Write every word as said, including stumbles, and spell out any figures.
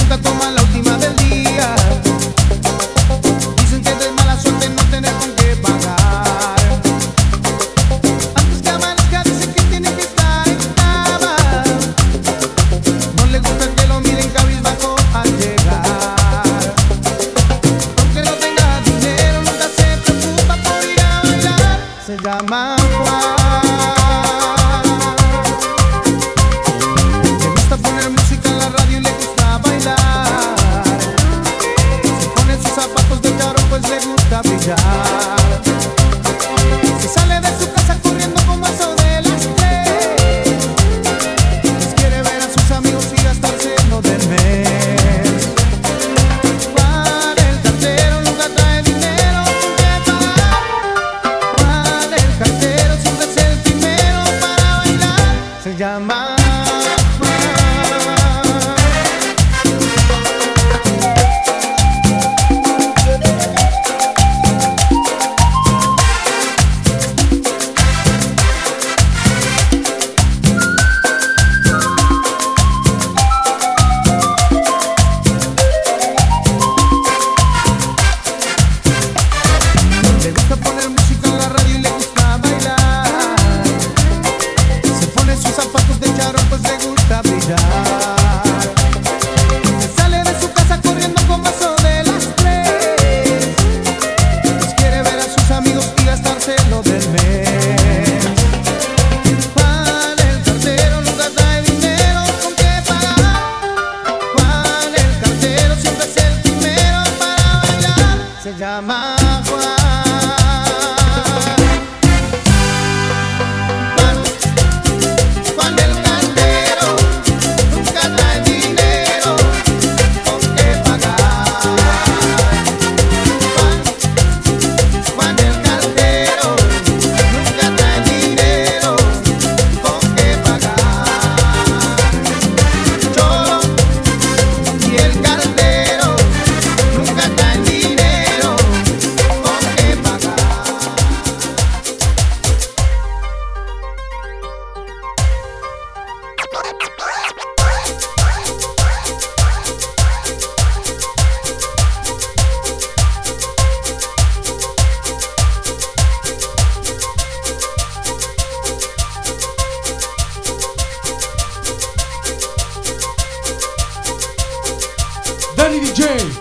nunca toman la última del día. Dicen que es de mala suerte no tener con qué pagar. Antes que amanezca dicen que tiene que estar en cama. No le gusta que lo miren cabizbajo al llegar. Aunque no tenga dinero nunca se preocupa por ir a bailar. Se llama Juan. Le gusta poner música en la radio y le gusta bailar. Se pone sus zapatos de charol pues le gusta brillar. Se sale de su casa corriendo como eso de las tres. Pues quiere ver a sus amigos y gastarse lo del mes. Juan el cartero nunca trae dinero con qué pagar. Juan el cartero siempre es el primero para bailar. Se llama se llama Juan. Juan, Juan el cartero, nunca trae dinero con qué pagar. Juan, Juan el cartero, nunca trae dinero con qué pagar. Cholo y el cartero nunca traen dinero. Danny D J.